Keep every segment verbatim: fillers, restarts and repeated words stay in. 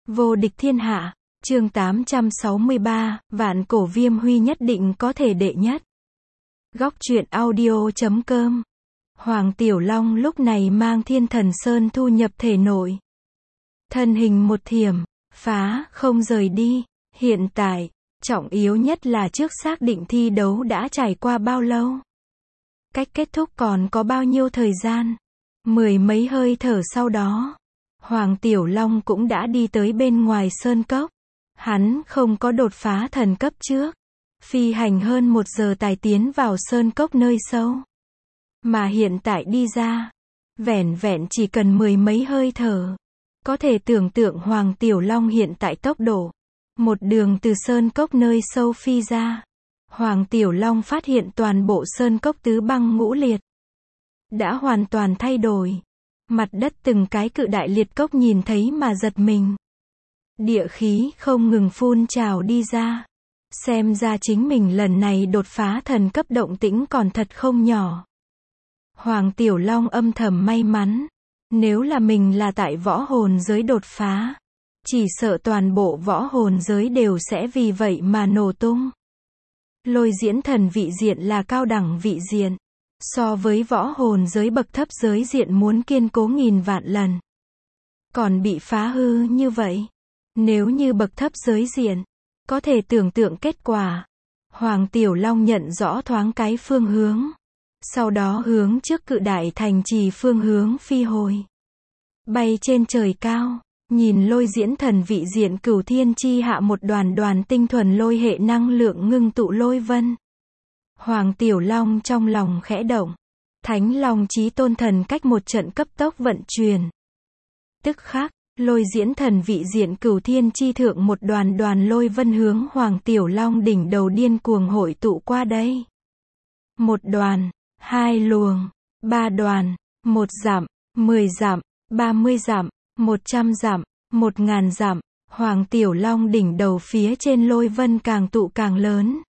Vô địch thiên hạ, chương tám trăm sáu mươi ba, vạn cổ viêm huy nhất định có thể đệ nhất. Góc truyện audio chấm com. Hoàng Tiểu Long lúc này mang Thiên Thần Sơn thu nhập thể nội. Thân hình một thiểm, phá, không rời đi. Hiện tại, trọng yếu nhất là trước xác định thi đấu đã trải qua bao lâu. Cách kết thúc còn có bao nhiêu thời gian. Mười mấy hơi thở sau đó, Hoàng Tiểu Long cũng đã đi tới bên ngoài sơn cốc. Hắn không có đột phá thần cấp trước. Phi hành hơn một giờ tài tiến vào sơn cốc nơi sâu. Mà hiện tại đi ra, vẻn vẹn chỉ cần mười mấy hơi thở. Có thể tưởng tượng Hoàng Tiểu Long hiện tại tốc độ. Một đường từ sơn cốc nơi sâu phi ra. Hoàng Tiểu Long phát hiện toàn bộ sơn cốc tứ băng ngũ liệt đã hoàn toàn thay đổi. Mặt đất từng cái cự đại liệt cốc nhìn thấy mà giật mình. Địa khí không ngừng phun trào đi ra. Xem ra chính mình lần này đột phá thần cấp động tĩnh còn thật không nhỏ. Hoàng Tiểu Long âm thầm may mắn. Nếu là mình là tại võ hồn giới đột phá, chỉ sợ toàn bộ võ hồn giới đều sẽ vì vậy mà nổ tung. Lôi diễn thần vị diện là cao đẳng vị diện. So với võ hồn giới bậc thấp giới diện muốn kiên cố nghìn vạn lần. Còn bị phá hư như vậy. Nếu như bậc thấp giới diện, có thể tưởng tượng kết quả. Hoàng Tiểu Long nhận rõ thoáng cái phương hướng. Sau đó hướng trước cự đại thành trì phương hướng phi hồi. Bay trên trời cao, nhìn lôi diễn thần vị diện cửu thiên chi hạ một đoàn đoàn tinh thuần lôi hệ năng lượng ngưng tụ lôi vân. Hoàng Tiểu Long trong lòng khẽ động. Thánh Long Chí Tôn thần cách một trận cấp tốc vận chuyển. Tức khắc, lôi diễn thần vị diện cửu thiên chi thượng một đoàn đoàn lôi vân hướng Hoàng Tiểu Long đỉnh đầu điên cuồng hội tụ qua đây. Một đoàn, hai luồng, ba đoàn, một dặm, mười dặm, ba mươi dặm, một trăm dặm, một ngàn dặm. Hoàng Tiểu Long đỉnh đầu phía trên lôi vân càng tụ càng lớn.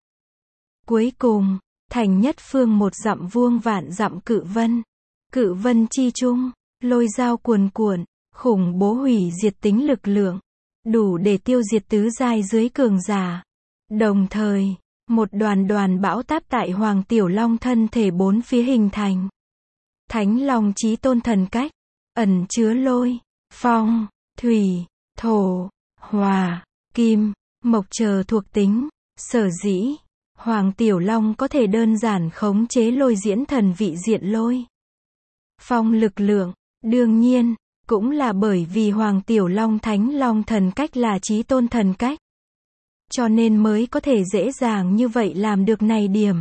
Cuối cùng, thành nhất phương một dặm vuông vạn dặm cự vân. Cự vân chi trung, lôi dao cuồn cuộn, khủng bố hủy diệt tính lực lượng, đủ để tiêu diệt tứ giai dưới cường giả. Đồng thời, một đoàn đoàn bão táp tại Hoàng Tiểu Long thân thể bốn phía hình thành. Thánh Long Chí Tôn thần cách, ẩn chứa lôi, phong, thủy, thổ, hỏa, kim, mộc chờ thuộc tính. Sở dĩ Hoàng Tiểu Long có thể đơn giản khống chế lôi diễn thần vị diện lôi phong lực lượng. Đương nhiên, cũng là bởi vì Hoàng Tiểu Long Thánh Long thần cách là Chí Tôn thần cách. Cho nên mới có thể dễ dàng như vậy làm được này điểm.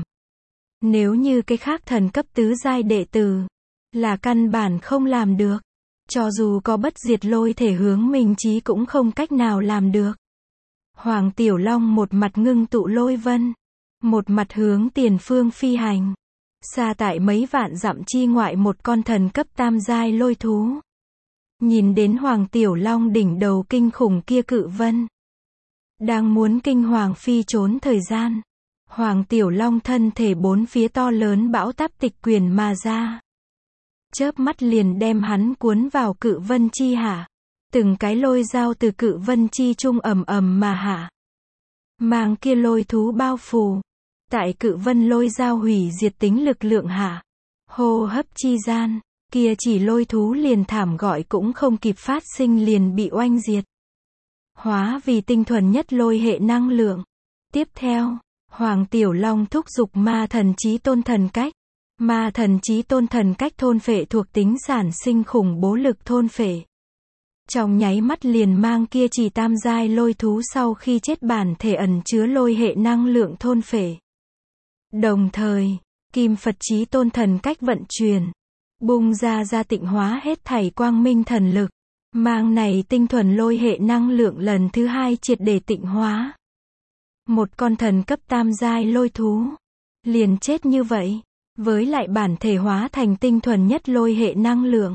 Nếu như cái khác thần cấp tứ giai đệ tử, là căn bản không làm được. Cho dù có bất diệt lôi thể hướng mình chí cũng không cách nào làm được. Hoàng Tiểu Long một mặt ngưng tụ lôi vân. Một mặt hướng tiền phương phi hành. Xa tại mấy vạn dặm chi ngoại một con thần cấp tam giai lôi thú. Nhìn đến Hoàng Tiểu Long đỉnh đầu kinh khủng kia cự vân. Đang muốn kinh hoàng phi trốn thời gian. Hoàng Tiểu Long thân thể bốn phía to lớn bão táp tịch quyền mà ra. Chớp mắt liền đem hắn cuốn vào cự vân chi hạ. Từng cái lôi dao từ cự vân chi trung ầm ầm mà hạ. Mang kia lôi thú bao phủ. Tại cự vân lôi dao hủy diệt tính lực lượng hạ. Hô hấp chi gian, kia chỉ lôi thú liền thảm gọi cũng không kịp phát sinh liền bị oanh diệt. Hóa vì tinh thuần nhất lôi hệ năng lượng. Tiếp theo, Hoàng Tiểu Long thúc giục ma thần Chí Tôn thần cách. Ma thần Chí Tôn thần cách thôn phệ thuộc tính sản sinh khủng bố lực thôn phệ. Trong nháy mắt liền mang kia chỉ tam giai lôi thú sau khi chết bản thể ẩn chứa lôi hệ năng lượng thôn phệ. Đồng thời, Kim Phật Chí Tôn thần cách vận chuyển, bung ra ra tịnh hóa hết thảy quang minh thần lực, mang này tinh thuần lôi hệ năng lượng lần thứ hai triệt để tịnh hóa. Một con thần cấp tam giai lôi thú, liền chết như vậy, với lại bản thể hóa thành tinh thuần nhất lôi hệ năng lượng.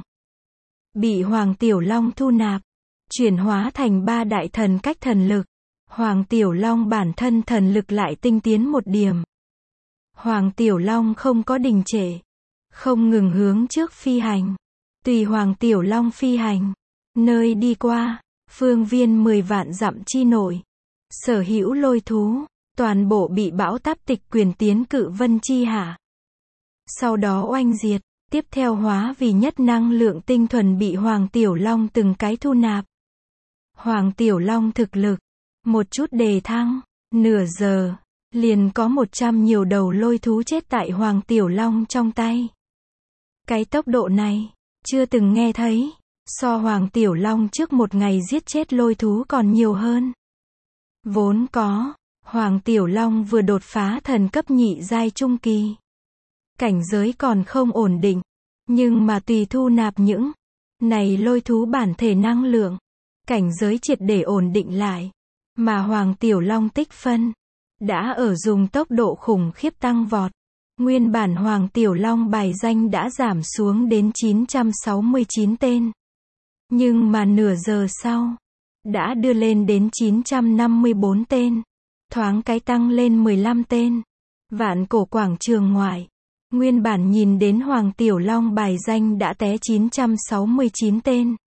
Bị Hoàng Tiểu Long thu nạp, chuyển hóa thành ba đại thần cách thần lực. Hoàng Tiểu Long bản thân thần lực lại tinh tiến một điểm. Hoàng Tiểu Long không có đình trệ, không ngừng hướng trước phi hành. Tùy Hoàng Tiểu Long phi hành, nơi đi qua, phương viên mười vạn dặm chi nội. Sở hữu lôi thú, toàn bộ bị bão táp tịch quyền tiến cự vân chi hạ. Sau đó oanh diệt, tiếp theo hóa vì nhất năng lượng tinh thuần bị Hoàng Tiểu Long từng cái thu nạp. Hoàng Tiểu Long thực lực, một chút đề thăng, nửa giờ, liền có một trăm nhiều đầu lôi thú chết tại Hoàng Tiểu Long trong tay. Cái tốc độ này, chưa từng nghe thấy, so Hoàng Tiểu Long trước một ngày giết chết lôi thú còn nhiều hơn. Vốn có, Hoàng Tiểu Long vừa đột phá thần cấp nhị giai trung kỳ. Cảnh giới còn không ổn định, nhưng mà tùy thu nạp những này lôi thú bản thể năng lượng, cảnh giới triệt để ổn định lại, mà Hoàng Tiểu Long tích phân đã ở dùng tốc độ khủng khiếp tăng vọt. Nguyên bản Hoàng Tiểu Long bài danh đã giảm xuống đến chín trăm sáu mươi chín tên, nhưng mà nửa giờ sau đã đưa lên đến chín trăm năm mươi bốn tên, thoáng cái tăng lên mười lăm tên. Vạn Cổ quảng trường ngoại, nguyên bản nhìn đến Hoàng Tiểu Long bài danh đã té chín trăm sáu mươi chín tên,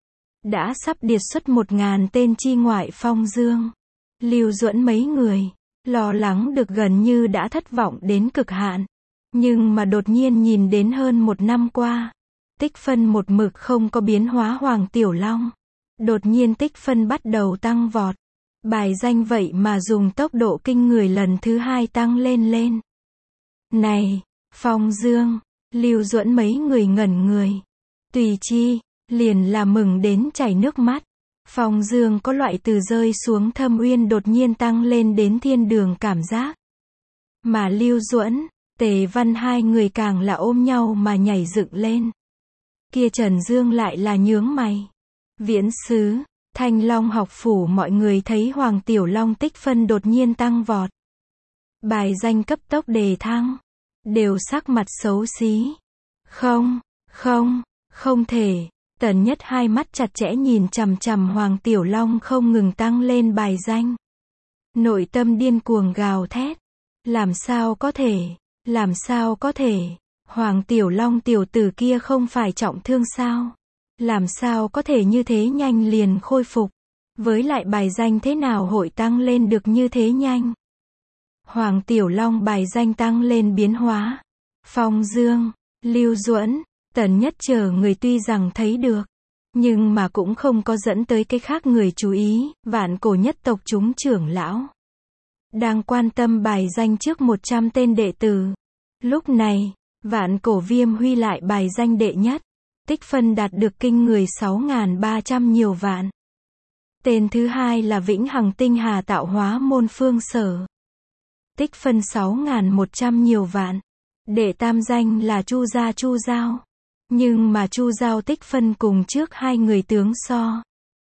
đã sắp điệt xuất một ngàn tên chi ngoại phong dương. Lưu Duẫn mấy người lo lắng được gần như đã thất vọng đến cực hạn, nhưng mà đột nhiên nhìn đến hơn một năm qua, tích phân một mực không có biến hóa Hoàng Tiểu Long, đột nhiên tích phân bắt đầu tăng vọt, bài danh vậy mà dùng tốc độ kinh người lần thứ hai tăng lên lên. Này, Phong Dương, Lưu Duẫn mấy người ngẩn người, tùy chi, liền là mừng đến chảy nước mắt. Phong Dương có loại từ rơi xuống thâm uyên đột nhiên tăng lên đến thiên đường cảm giác. Mà Lưu Duẫn, Tề Văn hai người càng là ôm nhau mà nhảy dựng lên. Kia Trần Dương lại là nhướng mày. Viễn Sứ, Thanh Long học phủ mọi người thấy Hoàng Tiểu Long tích phân đột nhiên tăng vọt, bài danh cấp tốc đề thăng, đều sắc mặt xấu xí. Không, không, không thể. Tần Nhất hai mắt chặt chẽ nhìn chằm chằm Hoàng Tiểu Long không ngừng tăng lên bài danh. Nội tâm điên cuồng gào thét. Làm sao có thể, làm sao có thể, Hoàng Tiểu Long tiểu tử kia không phải trọng thương sao? Làm sao có thể như thế nhanh liền khôi phục? Với lại bài danh thế nào hội tăng lên được như thế nhanh? Hoàng Tiểu Long bài danh tăng lên biến hóa. Phong Dương, Lưu Duẫn, Tần Nhất chờ người tuy rằng thấy được, nhưng mà cũng không có dẫn tới cái khác người chú ý. Vạn Cổ nhất tộc chúng trưởng lão đang quan tâm bài danh trước một trăm tên đệ tử. Lúc này, Vạn Cổ Viêm Huy lại bài danh đệ nhất, tích phân đạt được kinh người sáu nghìn ba trăm nhiều vạn. Tên thứ hai là Vĩnh Hằng Tinh Hà Tạo Hóa Môn Phương Sở, tích phân sáu nghìn một trăm nhiều vạn. Đệ tam danh là Chu Gia Chu Giao, nhưng mà Chu Giao tích phân cùng trước hai người tướng so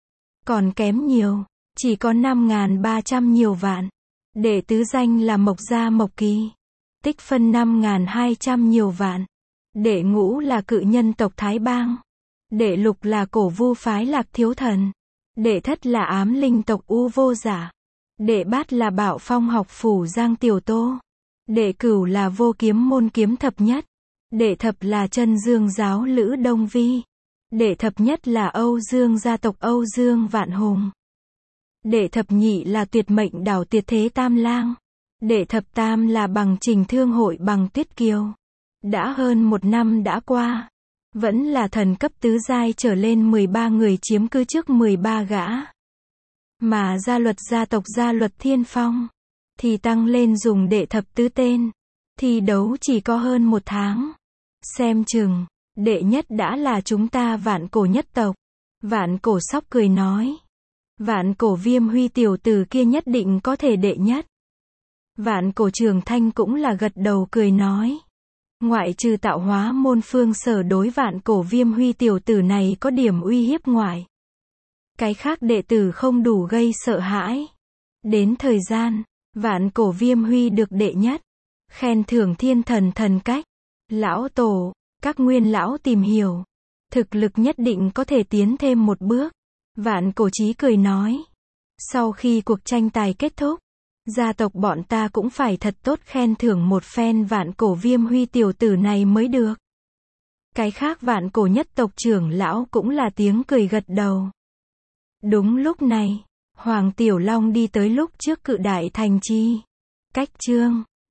còn kém nhiều, chỉ có năm nghìn ba trăm nhiều vạn. Đệ tứ danh là Mộc Gia Mộc Kỳ, tích phân năm nghìn hai trăm nhiều vạn. Đệ ngũ là Cự Nhân tộc Thái Bang. Đệ lục là Cổ Vu phái Lạc Thiếu Thần. Đệ thất là Ám Linh tộc U Vô Giả. Đệ bát là Bảo Phong học phủ Giang Tiểu Tô. Đệ cửu là Vô Kiếm môn Kiếm Thập Nhất. Đệ thập là Chân Dương giáo Lữ Đông Vi. Đệ thập nhất là Âu Dương gia tộc Âu Dương Vạn Hùng. Đệ thập nhị là Tuyệt Mệnh đảo Tuyệt Thế Tam Lang. Đệ thập tam là Bằng Trình Thương hội Bằng Tuyết Kiều. Đã hơn một năm đã qua, vẫn là thần cấp tứ giai trở lên mười ba người chiếm cứ trước mười ba gã. Mà gia luật gia tộc Gia Luật Thiên Phong thì tăng lên dùng đệ thập tứ tên. Thi đấu chỉ có hơn một tháng. Xem chừng, đệ nhất đã là chúng ta Vạn Cổ nhất tộc. Vạn Cổ sóc cười nói. Vạn Cổ Viêm Huy tiểu tử kia nhất định có thể đệ nhất. Vạn Cổ Trường Thanh cũng là gật đầu cười nói. Ngoại trừ Tạo Hóa môn Phương Sở đối Vạn Cổ Viêm Huy tiểu tử này có điểm uy hiếp ngoại, cái khác đệ tử không đủ gây sợ hãi. Đến thời gian, Vạn Cổ Viêm Huy được đệ nhất, khen thưởng thiên thần thần cách. Lão tổ, các nguyên lão tìm hiểu, thực lực nhất định có thể tiến thêm một bước. Vạn Cổ Chí cười nói. Sau khi cuộc tranh tài kết thúc, gia tộc bọn ta cũng phải thật tốt khen thưởng một phen Vạn Cổ Viêm Huy tiểu tử này mới được. Cái khác Vạn Cổ nhất tộc trưởng lão cũng là tiếng cười gật đầu. Đúng lúc này, Hoàng Tiểu Long đi tới lúc trước Cự Đại Thành Chi. Cách chương